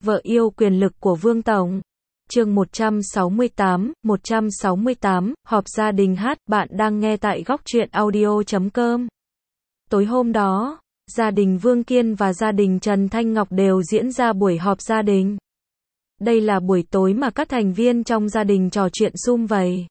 Vợ yêu quyền lực của Vương Tổng. Chương 168, họp gia đình hát, bạn đang nghe tại góc truyện audio.com. Tối hôm đó, gia đình Vương Kiên và gia đình Trần Thanh Ngọc đều diễn ra buổi họp gia đình. Đây là buổi tối mà các thành viên trong gia đình trò chuyện sum vầy,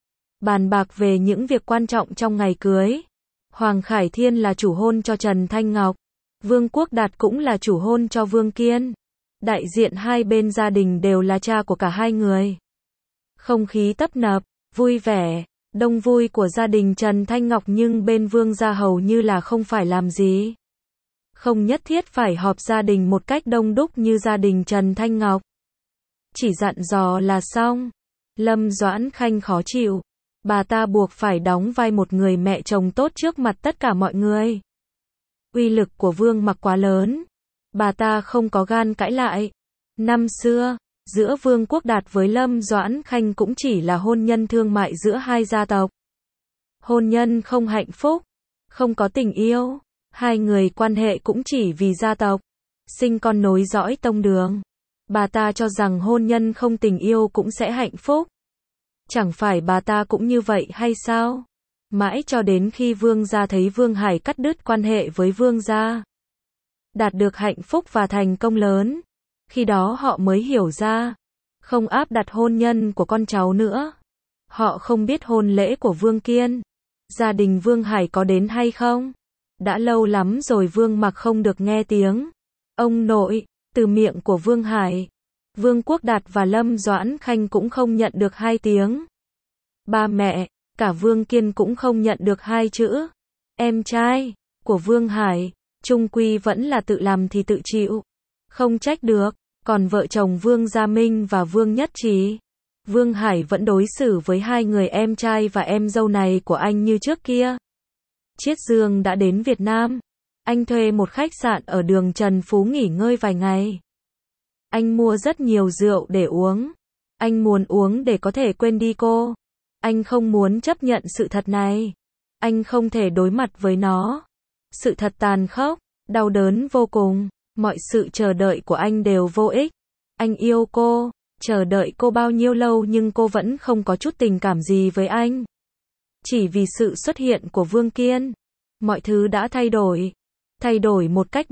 bàn bạc về những việc quan trọng trong ngày cưới. Hoàng Khải Thiên là chủ hôn cho Trần Thanh Ngọc, Vương Quốc Đạt cũng là chủ hôn cho Vương Kiên. Đại diện hai bên gia đình đều là cha của cả hai người. Không khí tấp nập, vui vẻ, đông vui của gia đình Trần Thanh Ngọc, nhưng bên Vương gia hầu như là không phải làm gì. Không nhất thiết phải họp gia đình một cách đông đúc như gia đình Trần Thanh Ngọc. Chỉ dặn dò là xong. Lâm Doãn Khanh khó chịu. Bà ta buộc phải đóng vai một người mẹ chồng tốt trước mặt tất cả mọi người. Uy lực của Vương Mặc quá lớn. Bà ta không có gan cãi lại. Năm xưa, giữa Vương Quốc Đạt với Lâm Doãn Khanh cũng chỉ là hôn nhân thương mại giữa hai gia tộc. Hôn nhân không hạnh phúc, không có tình yêu. Hai người quan hệ cũng chỉ vì gia tộc, sinh con nối dõi tông đường. Bà ta cho rằng hôn nhân không tình yêu cũng sẽ hạnh phúc. Chẳng phải bà ta cũng như vậy hay sao? Mãi cho đến khi Vương gia thấy Vương Hải cắt đứt quan hệ với Vương gia, đạt được hạnh phúc và thành công lớn, khi đó họ mới hiểu ra, không áp đặt hôn nhân của con cháu nữa. Họ không biết hôn lễ của Vương Kiên, gia đình Vương Hải có đến hay không. Đã lâu lắm rồi Vương Mặc không được nghe tiếng ông nội từ miệng của Vương Hải. Vương Quốc Đạt và Lâm Doãn Khanh cũng không nhận được hai tiếng. Ba mẹ, cả Vương Kiên cũng không nhận được hai chữ. Em trai của Vương Hải, chung quy vẫn là tự làm thì tự chịu, không trách được. Còn vợ chồng Vương Gia Minh và Vương Nhất Trí, Vương Hải vẫn đối xử với hai người em trai và em dâu này của anh như trước kia. Chiết Dương đã đến Việt Nam. Anh thuê một khách sạn ở đường Trần Phú nghỉ ngơi vài ngày. Anh mua rất nhiều rượu để uống. Anh muốn uống để có thể quên đi cô. Anh không muốn chấp nhận sự thật này. Anh không thể đối mặt với nó. Sự thật tàn khốc, đau đớn vô cùng. Mọi sự chờ đợi của anh đều vô ích. Anh yêu cô, chờ đợi cô bao nhiêu lâu nhưng cô vẫn không có chút tình cảm gì với anh. Chỉ vì sự xuất hiện của Vương Kiên, mọi thứ đã thay đổi một cách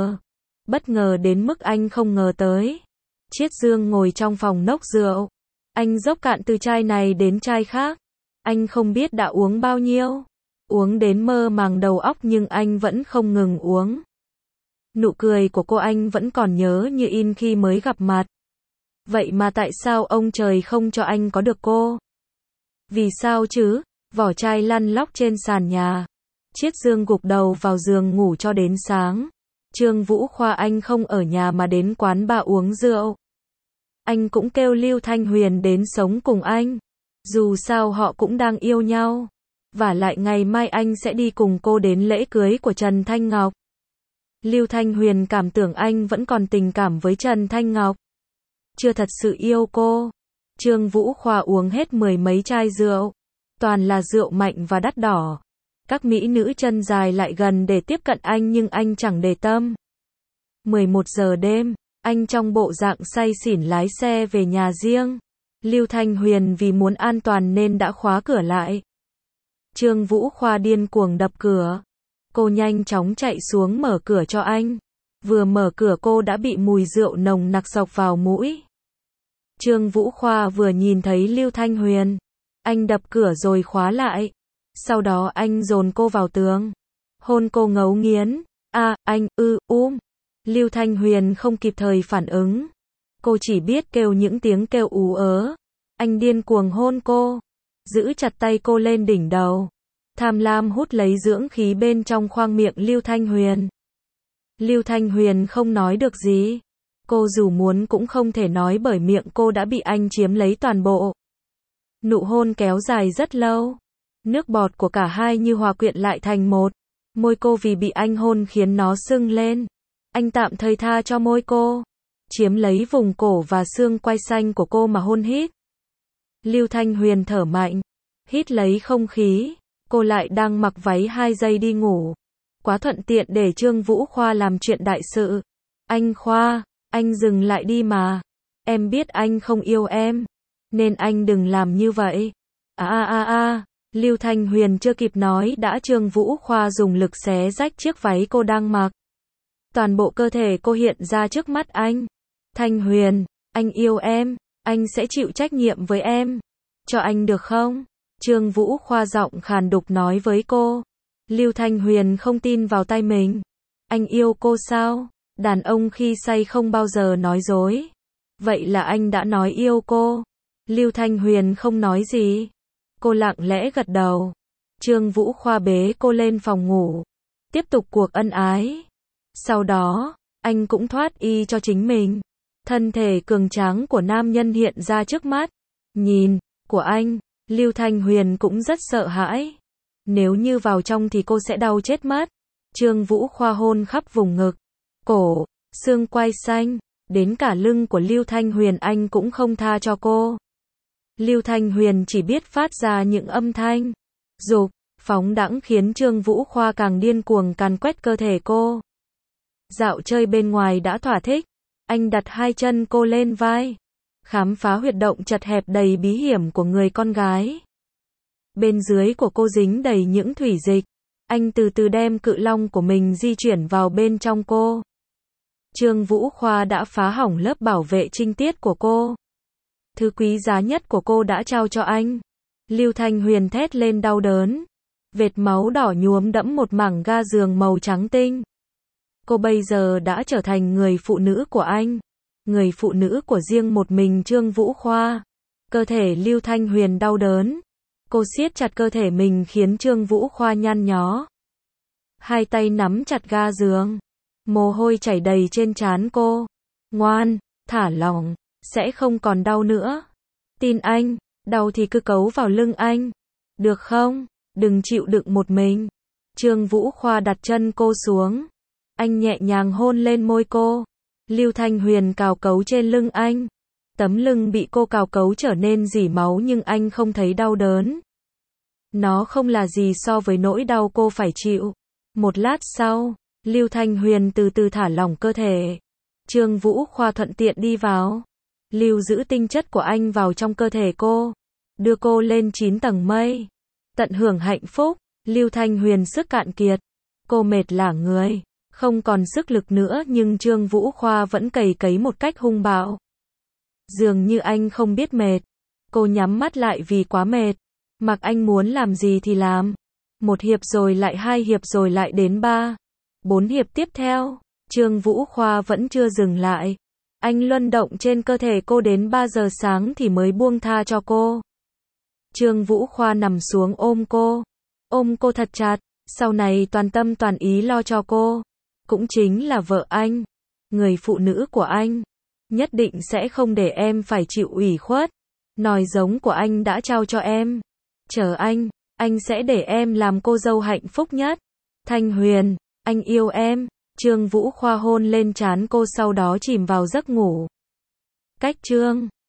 bất ngờ đến mức anh không ngờ tới. Chiết Dương ngồi trong phòng nốc rượu, anh dốc cạn từ chai này đến chai khác. Anh không biết đã uống bao nhiêu, uống đến mơ màng đầu óc nhưng anh vẫn không ngừng uống. Nụ cười của cô anh vẫn còn nhớ như in khi mới gặp mặt. Vậy mà tại sao ông trời không cho anh có được cô? Vì sao chứ? Vỏ chai lăn lóc trên sàn nhà. Chiết Dương gục đầu vào giường ngủ cho đến sáng. Trương Vũ Khoa anh không ở nhà mà đến quán bar uống rượu. Anh cũng kêu Lưu Thanh Huyền đến sống cùng anh. Dù sao họ cũng đang yêu nhau. Vả lại ngày mai anh sẽ đi cùng cô đến lễ cưới của Trần Thanh Ngọc. Lưu Thanh Huyền cảm tưởng anh vẫn còn tình cảm với Trần Thanh Ngọc, chưa thật sự yêu cô. Trương Vũ Khoa uống hết mười mấy chai rượu, toàn là rượu mạnh và đắt đỏ. Các mỹ nữ chân dài lại gần để tiếp cận anh nhưng anh chẳng để tâm. 11 giờ đêm, anh trong bộ dạng say xỉn lái xe về nhà riêng. Lưu Thanh Huyền vì muốn an toàn nên đã khóa cửa lại. Trương Vũ Khoa điên cuồng đập cửa. Cô nhanh chóng chạy xuống mở cửa cho anh. Vừa mở cửa cô đã bị mùi rượu nồng nặc xộc vào mũi. Trương Vũ Khoa vừa nhìn thấy Lưu Thanh Huyền, anh đập cửa rồi khóa lại. Sau đó anh dồn cô vào tường, hôn cô ngấu nghiến. Anh, Lưu Thanh Huyền không kịp thời phản ứng. Cô chỉ biết kêu những tiếng kêu ú ớ. Anh điên cuồng hôn cô, giữ chặt tay cô lên đỉnh đầu. Tham lam hút lấy dưỡng khí bên trong khoang miệng Lưu Thanh Huyền. Lưu Thanh Huyền không nói được gì. Cô dù muốn cũng không thể nói bởi miệng cô đã bị anh chiếm lấy toàn bộ. Nụ hôn kéo dài rất lâu. Nước bọt của cả hai như hòa quyện lại thành một. Môi cô vì bị anh hôn khiến nó sưng lên. Anh tạm thời tha cho môi cô, chiếm lấy vùng cổ và xương quai xanh của cô mà hôn hít. Lưu Thanh Huyền thở mạnh, hít lấy không khí. Cô lại đang mặc váy 2 giây đi ngủ. Quá thuận tiện để Trương Vũ Khoa làm chuyện đại sự. Anh Khoa, Anh dừng lại đi mà. Em biết anh không yêu em. Nên anh đừng làm như vậy. Lưu Thanh Huyền chưa kịp nói đã Trương Vũ Khoa dùng lực xé rách chiếc váy cô đang mặc. Toàn bộ cơ thể cô hiện ra trước mắt anh. Thanh Huyền, anh yêu em, anh sẽ chịu trách nhiệm với em. Cho anh được không? Trương Vũ Khoa giọng khàn đục nói với cô. Lưu Thanh Huyền không tin vào tai mình. Anh yêu cô sao? Đàn ông khi say không bao giờ nói dối. Vậy là anh đã nói yêu cô. Lưu Thanh Huyền không nói gì. Cô lặng lẽ gật đầu. Trương Vũ Khoa bế cô lên phòng ngủ. Tiếp tục cuộc ân ái. Sau đó, anh cũng thoát y cho chính mình. Thân thể cường tráng của nam nhân hiện ra trước mắt. Nhìn, của anh, Lưu Thanh Huyền cũng rất sợ hãi. Nếu như vào trong thì cô sẽ đau chết mất. Trương Vũ Khoa hôn khắp vùng ngực, cổ, xương quai xanh, đến cả lưng của Lưu Thanh Huyền anh cũng không tha cho cô. Lưu Thanh Huyền chỉ biết phát ra những âm thanh dục, phóng đãng khiến Trương Vũ Khoa càng điên cuồng càn quét cơ thể cô. Dạo chơi bên ngoài đã thỏa thích, anh đặt hai chân cô lên vai, khám phá huyệt động chật hẹp đầy bí hiểm của người con gái. Bên dưới của cô dính đầy những thủy dịch, anh từ từ đem cự long của mình di chuyển vào bên trong cô. Trương Vũ Khoa đã phá hỏng lớp bảo vệ trinh tiết của cô. Thứ quý giá nhất của cô đã trao cho anh. Lưu Thanh Huyền thét lên đau đớn. Vệt máu đỏ nhuốm đẫm một mảng ga giường màu trắng tinh. Cô bây giờ đã trở thành người phụ nữ của anh. Người phụ nữ của riêng một mình Trương Vũ Khoa. Cơ thể Lưu Thanh Huyền đau đớn. Cô siết chặt cơ thể mình khiến Trương Vũ Khoa nhăn nhó. Hai tay nắm chặt ga giường. Mồ hôi chảy đầy trên trán cô. Ngoan, thả lỏng, sẽ không còn đau nữa. Tin anh, đau thì cứ cấu vào lưng anh. Được không? Đừng chịu đựng một mình. Trương Vũ Khoa đặt chân cô xuống. Anh nhẹ nhàng hôn lên môi cô. Lưu Thanh Huyền cào cấu trên lưng anh. Tấm lưng bị cô cào cấu trở nên rỉ máu nhưng anh không thấy đau đớn. Nó không là gì so với nỗi đau cô phải chịu. Một lát sau, Lưu Thanh Huyền từ từ thả lỏng cơ thể. Trương Vũ Khoa thuận tiện đi vào. Lưu giữ tinh chất của anh vào trong cơ thể cô. Đưa cô lên 9 tầng mây. Tận hưởng hạnh phúc. Lưu Thanh Huyền sức cạn kiệt. Cô mệt lả người. Không còn sức lực nữa nhưng Trương Vũ Khoa vẫn cày cấy một cách hung bạo. Dường như anh không biết mệt. Cô nhắm mắt lại vì quá mệt. Mặc anh muốn làm gì thì làm. 1 hiệp rồi lại 2 hiệp rồi lại đến 3, 4 hiệp tiếp theo. Trương Vũ Khoa vẫn chưa dừng lại. Anh luân động trên cơ thể cô đến 3 giờ sáng thì mới buông tha cho cô. Trương Vũ Khoa nằm xuống ôm cô. Ôm cô thật chặt. Sau này toàn tâm toàn ý lo cho cô. Cũng chính là vợ anh. Người phụ nữ của anh. Nhất định sẽ không để em phải chịu ủy khuất. Nòi giống của anh đã trao cho em. Chờ anh sẽ để em làm cô dâu hạnh phúc nhất. Thanh Huyền, anh yêu em. Trương Vũ Khoa hôn lên trán cô sau đó chìm vào giấc ngủ. Cách chương